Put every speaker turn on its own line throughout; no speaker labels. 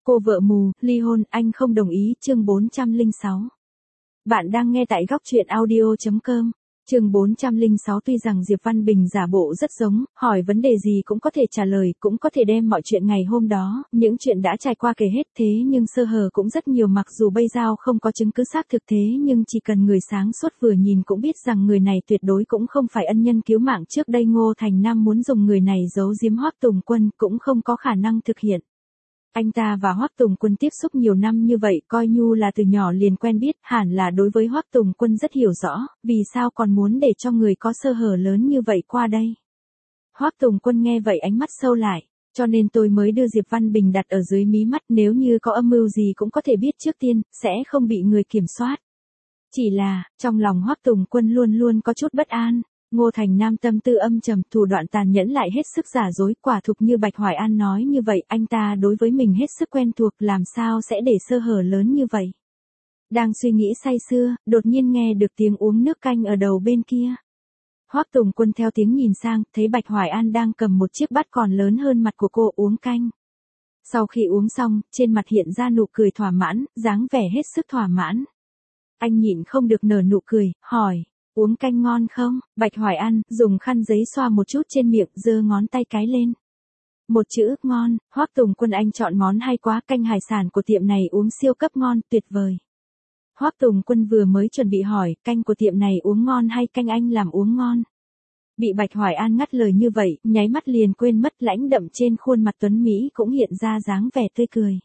Cô vợ mù, ly hôn, anh không đồng ý, chương 406. Bạn đang nghe tại góc truyện audio.com. Chương 406. Tuy rằng Diệp Văn Bình giả bộ rất giống, hỏi vấn đề gì cũng có thể trả lời, cũng có thể đem mọi chuyện ngày hôm đó, những chuyện đã trải qua kể hết, thế nhưng sơ hở cũng rất nhiều. Mặc dù bây giờ không có chứng cứ xác thực, thế nhưng chỉ cần người sáng suốt vừa nhìn cũng biết rằng người này tuyệt đối cũng không phải ân nhân cứu mạng trước đây. Ngô Thành Nam muốn dùng người này giấu giếm Hoắc Tùng Quân cũng không có khả năng thực hiện. Anh ta và Hoắc Tùng Quân tiếp xúc nhiều năm như vậy, coi như là từ nhỏ liền quen biết, hẳn là đối với Hoắc Tùng Quân rất hiểu rõ, vì sao còn muốn để cho người có sơ hở lớn như vậy qua đây. Hoắc Tùng Quân nghe vậy ánh mắt sâu lại, cho nên tôi mới đưa Diệp Văn Bình đặt ở dưới mí mắt, nếu như có âm mưu gì cũng có thể biết trước tiên, sẽ không bị người kiểm soát. Chỉ là, trong lòng Hoắc Tùng Quân luôn luôn có chút bất an. Ngô Thành Nam tâm tư âm trầm, thủ đoạn tàn nhẫn lại hết sức giả dối, quả thực như Bạch Hoài An nói như vậy, anh ta đối với mình hết sức quen thuộc, làm sao sẽ để sơ hở lớn như vậy. Đang suy nghĩ say sưa, đột nhiên nghe được tiếng uống nước canh ở đầu bên kia. Hoắc Tùng Quân theo tiếng nhìn sang, thấy Bạch Hoài An đang cầm một chiếc bát còn lớn hơn mặt của cô uống canh. Sau khi uống xong, trên mặt hiện ra nụ cười thỏa mãn, dáng vẻ hết sức thỏa mãn. Anh nhịn không được nở nụ cười, hỏi. Uống canh ngon không? Bạch Hoài An dùng khăn giấy xoa một chút trên miệng, giơ ngón tay cái lên. Một chữ ngon. Hoắc Tùng Quân, anh chọn món hay quá, canh hải sản của tiệm này uống siêu cấp ngon, tuyệt vời. Hoắc Tùng Quân vừa mới chuẩn bị hỏi, canh của tiệm này uống ngon hay canh anh làm uống ngon? Bị Bạch Hoài An ngắt lời như vậy, nháy mắt liền quên mất, lãnh đậm trên khuôn mặt tuấn Mỹ cũng hiện ra dáng vẻ tươi cười.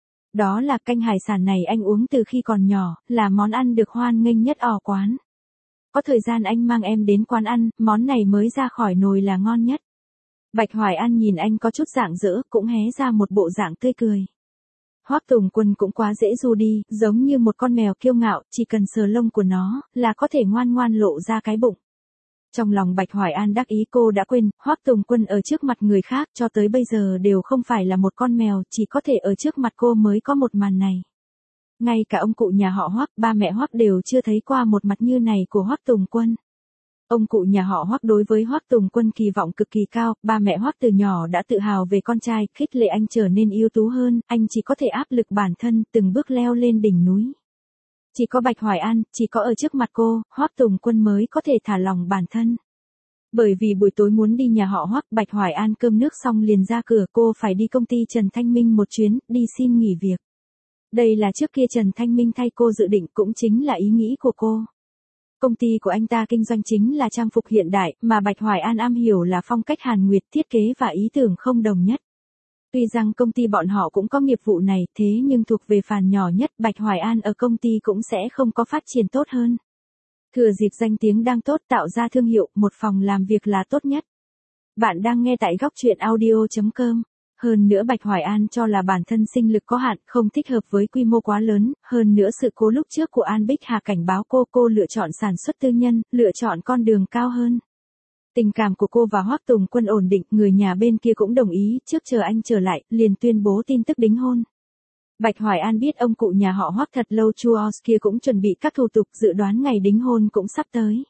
Đó là canh hải sản này anh uống từ khi còn nhỏ, là món ăn được hoan nghênh nhất ở quán. Có thời gian anh mang em đến quán ăn, món này mới ra khỏi nồi là ngon nhất. Bạch Hoài An nhìn anh có chút rạng rỡ, cũng hé ra một bộ dạng tươi cười. Hoắc Tùng Quân cũng quá dễ du đi, giống như một con mèo kiêu ngạo, chỉ cần sờ lông của nó, là có thể ngoan ngoan lộ ra cái bụng. Trong lòng Bạch Hoài An đắc ý, cô đã quên, Hoắc Tùng Quân ở trước mặt người khác cho tới bây giờ đều không phải là một con mèo, chỉ có thể ở trước mặt cô mới có một màn này. Ngay cả ông cụ nhà họ Hoắc, ba mẹ Hoắc đều chưa thấy qua một mặt như này của Hoắc Tùng Quân. Ông cụ nhà họ Hoắc đối với Hoắc Tùng Quân kỳ vọng cực kỳ cao, ba mẹ Hoắc từ nhỏ đã tự hào về con trai, khích lệ anh trở nên ưu tú hơn, anh chỉ có thể áp lực bản thân, từng bước leo lên đỉnh núi. Chỉ có Bạch Hoài An, chỉ có ở trước mặt cô, Hoắc Tùng Quân mới có thể thả lỏng bản thân. Bởi vì buổi tối muốn đi nhà họ Hoắc, Bạch Hoài An cơm nước xong liền ra cửa, cô phải đi công ty Trần Thanh Minh một chuyến, đi xin nghỉ việc. Đây là trước kia Trần Thanh Minh thay cô dự định, cũng chính là ý nghĩ của cô. Công ty của anh ta kinh doanh chính là trang phục hiện đại, mà Bạch Hoài An am hiểu là phong cách Hàn Nguyệt, thiết kế và ý tưởng không đồng nhất. Tuy rằng công ty bọn họ cũng có nghiệp vụ này, thế nhưng thuộc về phàn nhỏ nhất, Bạch Hoài An ở công ty cũng sẽ không có phát triển tốt hơn. Thừa dịp danh tiếng đang tốt, tạo ra thương hiệu, một phòng làm việc là tốt nhất. Bạn đang nghe tại góc truyện audio.com. Hơn nữa Bạch Hoài An cho là bản thân sinh lực có hạn, không thích hợp với quy mô quá lớn, hơn nữa sự cố lúc trước của An Bích Hà cảnh báo cô lựa chọn sản xuất tư nhân, lựa chọn con đường cao hơn. Tình cảm của cô và Hoắc Tùng Quân ổn định, người nhà bên kia cũng đồng ý, trước chờ anh trở lại, liền tuyên bố tin tức đính hôn. Bạch Hoài An biết ông cụ nhà họ Hoắc thật lâu, Chu Os kia cũng chuẩn bị các thủ tục, dự đoán ngày đính hôn cũng sắp tới.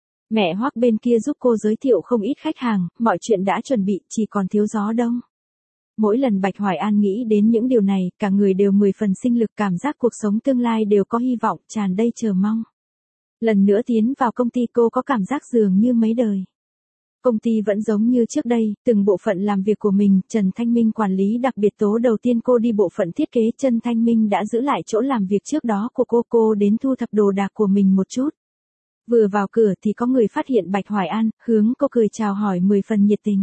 Mẹ Hoắc bên kia giúp cô giới thiệu không ít khách hàng, mọi chuyện đã chuẩn bị, chỉ còn thiếu gió đông. Mỗi lần Bạch Hoài An nghĩ đến những điều này, cả người đều 10 phần sinh lực, cảm giác cuộc sống tương lai đều có hy vọng, tràn đầy chờ mong. Lần nữa tiến vào công ty, cô có cảm giác dường như mấy đời. Công ty vẫn giống như trước đây, từng bộ phận làm việc của mình, Trần Thanh Minh quản lý đặc biệt. Tố đầu tiên cô đi bộ phận thiết kế, Trần Thanh Minh đã giữ lại chỗ làm việc trước đó của cô đến thu thập đồ đạc của mình một chút. Vừa vào cửa thì có người phát hiện Bạch Hoài An, hướng cô cười chào hỏi 10 phần nhiệt tình.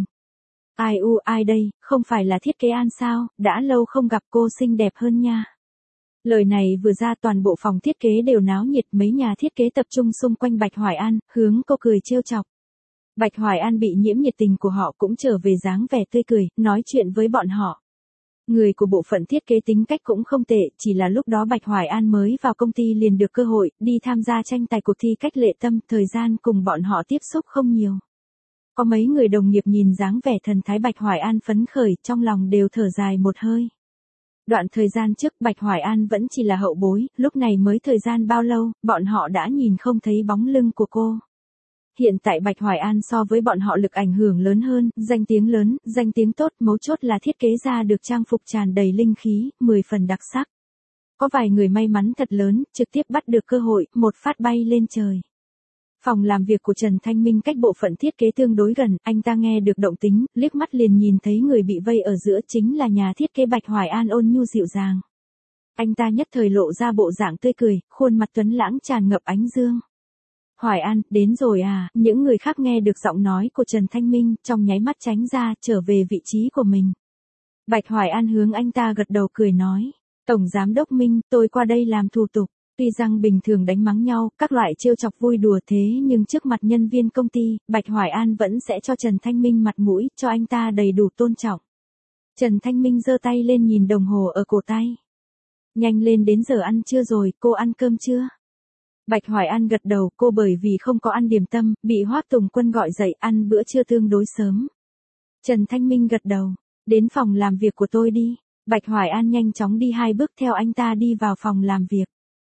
Ai đây, không phải là Thiết Kế An sao, đã lâu không gặp, cô xinh đẹp hơn nha. Lời này vừa ra, toàn bộ phòng thiết kế đều náo nhiệt, mấy nhà thiết kế tập trung xung quanh Bạch Hoài An, hướng cô cười trêu chọc. Bạch Hoài An bị nhiễm nhiệt tình của họ cũng trở về dáng vẻ tươi cười, nói chuyện với bọn họ. Người của bộ phận thiết kế tính cách cũng không tệ, chỉ là lúc đó Bạch Hoài An mới vào công ty liền được cơ hội, đi tham gia tranh tài cuộc thi cách lệ tâm, thời gian cùng bọn họ tiếp xúc không nhiều. Có mấy người đồng nghiệp nhìn dáng vẻ thần thái Bạch Hoài An phấn khởi, trong lòng đều thở dài một hơi. Đoạn thời gian trước Bạch Hoài An vẫn chỉ là hậu bối, lúc này mới thời gian bao lâu, bọn họ đã nhìn không thấy bóng lưng của cô. Hiện tại Bạch Hoài An so với bọn họ lực ảnh hưởng lớn hơn, danh tiếng lớn, danh tiếng tốt, mấu chốt là thiết kế ra được trang phục tràn đầy linh khí, 10 phần đặc sắc. Có vài người may mắn thật lớn, trực tiếp bắt được cơ hội, một phát bay lên trời. Phòng làm việc của Trần Thanh Minh cách bộ phận thiết kế tương đối gần, anh ta nghe được động tĩnh, liếc mắt liền nhìn thấy người bị vây ở giữa chính là nhà thiết kế Bạch Hoài An ôn nhu dịu dàng. Anh ta nhất thời lộ ra bộ dạng tươi cười, khuôn mặt tuấn lãng tràn ngập ánh dương. Hoài An, đến rồi à, những người khác nghe được giọng nói của Trần Thanh Minh, trong nháy mắt tránh ra, trở về vị trí của mình. Bạch Hoài An hướng anh ta gật đầu cười nói, Tổng Giám đốc Minh, tôi qua đây làm thủ tục. Tuy rằng bình thường đánh mắng nhau, các loại trêu chọc vui đùa thế nhưng trước mặt nhân viên công ty, Bạch Hoài An vẫn sẽ cho Trần Thanh Minh mặt mũi, cho anh ta đầy đủ tôn trọng. Trần Thanh Minh giơ tay lên nhìn đồng hồ ở cổ tay. Nhanh lên, đến giờ ăn trưa rồi, cô ăn cơm chưa? Bạch Hoài An gật đầu, cô bởi vì không có ăn điểm tâm, bị Hoắc Tùng Quân gọi dậy ăn bữa trưa tương đối sớm. Trần Thanh Minh gật đầu, đến phòng làm việc của tôi đi. Bạch Hoài An nhanh chóng đi 2 bước theo anh ta đi vào phòng làm việc.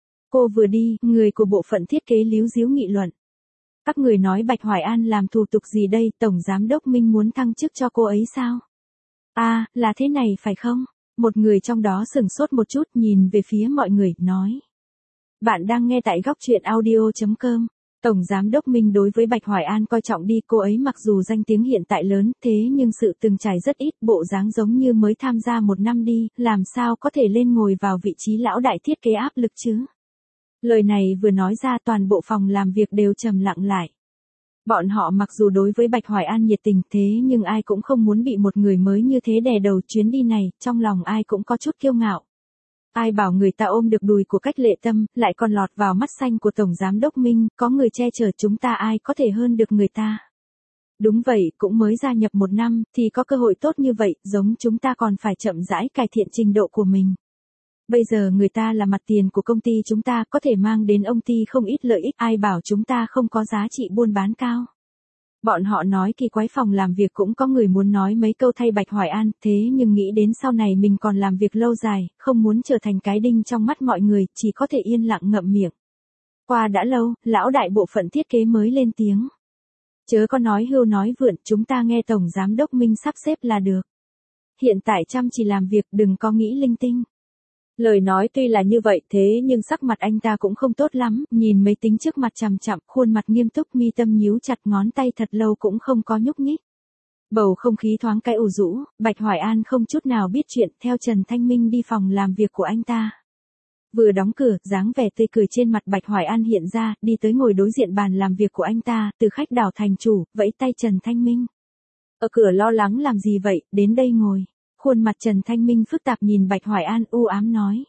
Cô vừa đi, người của bộ phận thiết kế líu díu nghị luận. Các người nói Bạch Hoài An làm thủ tục gì đây, Tổng Giám đốc Minh muốn thăng chức cho cô ấy sao? À, là thế này phải không? Một người trong đó sửng sốt một chút nhìn về phía mọi người, nói. Bạn đang nghe tại góc truyện audio.com. Tổng Giám đốc Minh đối với Bạch Hoài An coi trọng đi, cô ấy mặc dù danh tiếng hiện tại lớn thế nhưng sự từng trải rất ít, bộ dáng giống như mới tham gia 1 năm đi, làm sao có thể lên ngồi vào vị trí lão đại thiết kế áp lực chứ? Lời này vừa nói ra toàn bộ phòng làm việc đều trầm lặng lại. Bọn họ mặc dù đối với Bạch Hoài An nhiệt tình thế nhưng ai cũng không muốn bị một người mới như thế đè đầu. Chuyến đi này, trong lòng ai cũng có chút kiêu ngạo. Ai bảo người ta ôm được đùi của Cách Lệ Tâm, lại còn lọt vào mắt xanh của Tổng Giám đốc Minh, có người che chở chúng ta ai có thể hơn được người ta. Đúng vậy, cũng mới gia nhập 1 năm, thì có cơ hội tốt như vậy, giống chúng ta còn phải chậm rãi cải thiện trình độ của mình. Bây giờ người ta là mặt tiền của công ty chúng ta, có thể mang đến ông ty không ít lợi ích, ai bảo chúng ta không có giá trị buôn bán cao. Bọn họ nói kỳ quái, phòng làm việc cũng có người muốn nói mấy câu thay Bạch Hoài An, thế nhưng nghĩ đến sau này mình còn làm việc lâu dài, không muốn trở thành cái đinh trong mắt mọi người, chỉ có thể yên lặng ngậm miệng. Qua đã lâu, lão đại bộ phận thiết kế mới lên tiếng. Chớ có nói hưu nói vượn, chúng ta nghe Tổng Giám đốc Minh sắp xếp là được. Hiện tại chăm chỉ làm việc, đừng có nghĩ linh tinh. Lời nói tuy là như vậy thế nhưng sắc mặt anh ta cũng không tốt lắm, nhìn máy tính trước mặt chằm chằm, khuôn mặt nghiêm túc, mi tâm nhíu chặt, ngón tay thật lâu cũng không có nhúc nhích. Bầu không khí thoáng cái ủ rũ, Bạch Hoài An không chút nào biết chuyện, theo Trần Thanh Minh đi phòng làm việc của anh ta. Vừa đóng cửa, dáng vẻ tươi cười trên mặt Bạch Hoài An hiện ra, đi tới ngồi đối diện bàn làm việc của anh ta, từ khách đảo thành chủ, vẫy tay Trần Thanh Minh. Ở cửa lo lắng làm gì vậy, đến đây ngồi. Khuôn mặt Trần Thanh Minh phức tạp nhìn Bạch Hoài An u ám nói.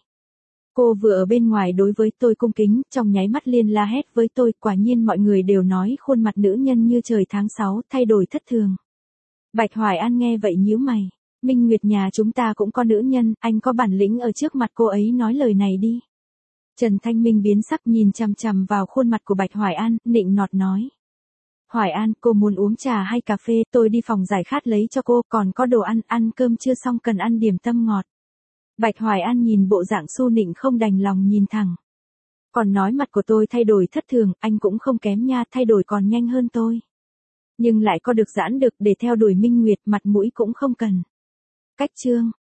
Cô vừa ở bên ngoài đối với tôi cung kính, trong nháy mắt liền la hét với tôi, quả nhiên mọi người đều nói khuôn mặt nữ nhân như trời tháng 6, thay đổi thất thường. Bạch Hoài An nghe vậy nhíu mày. Minh Nguyệt nhà chúng ta cũng có nữ nhân, anh có bản lĩnh ở trước mặt cô ấy nói lời này đi. Trần Thanh Minh biến sắc nhìn chằm chằm vào khuôn mặt của Bạch Hoài An, nịnh nọt nói. Hoài An, cô muốn uống trà hay cà phê, tôi đi phòng giải khát lấy cho cô, còn có đồ ăn, ăn cơm chưa xong cần ăn điểm tâm ngọt. Bạch Hoài An nhìn bộ dạng su nịnh không đành lòng nhìn thẳng. Còn nói mặt của tôi thay đổi thất thường, anh cũng không kém nha, thay đổi còn nhanh hơn tôi. Nhưng lại có được giãn được để theo đuổi Minh Nguyệt, mặt mũi cũng không cần. Cách chương.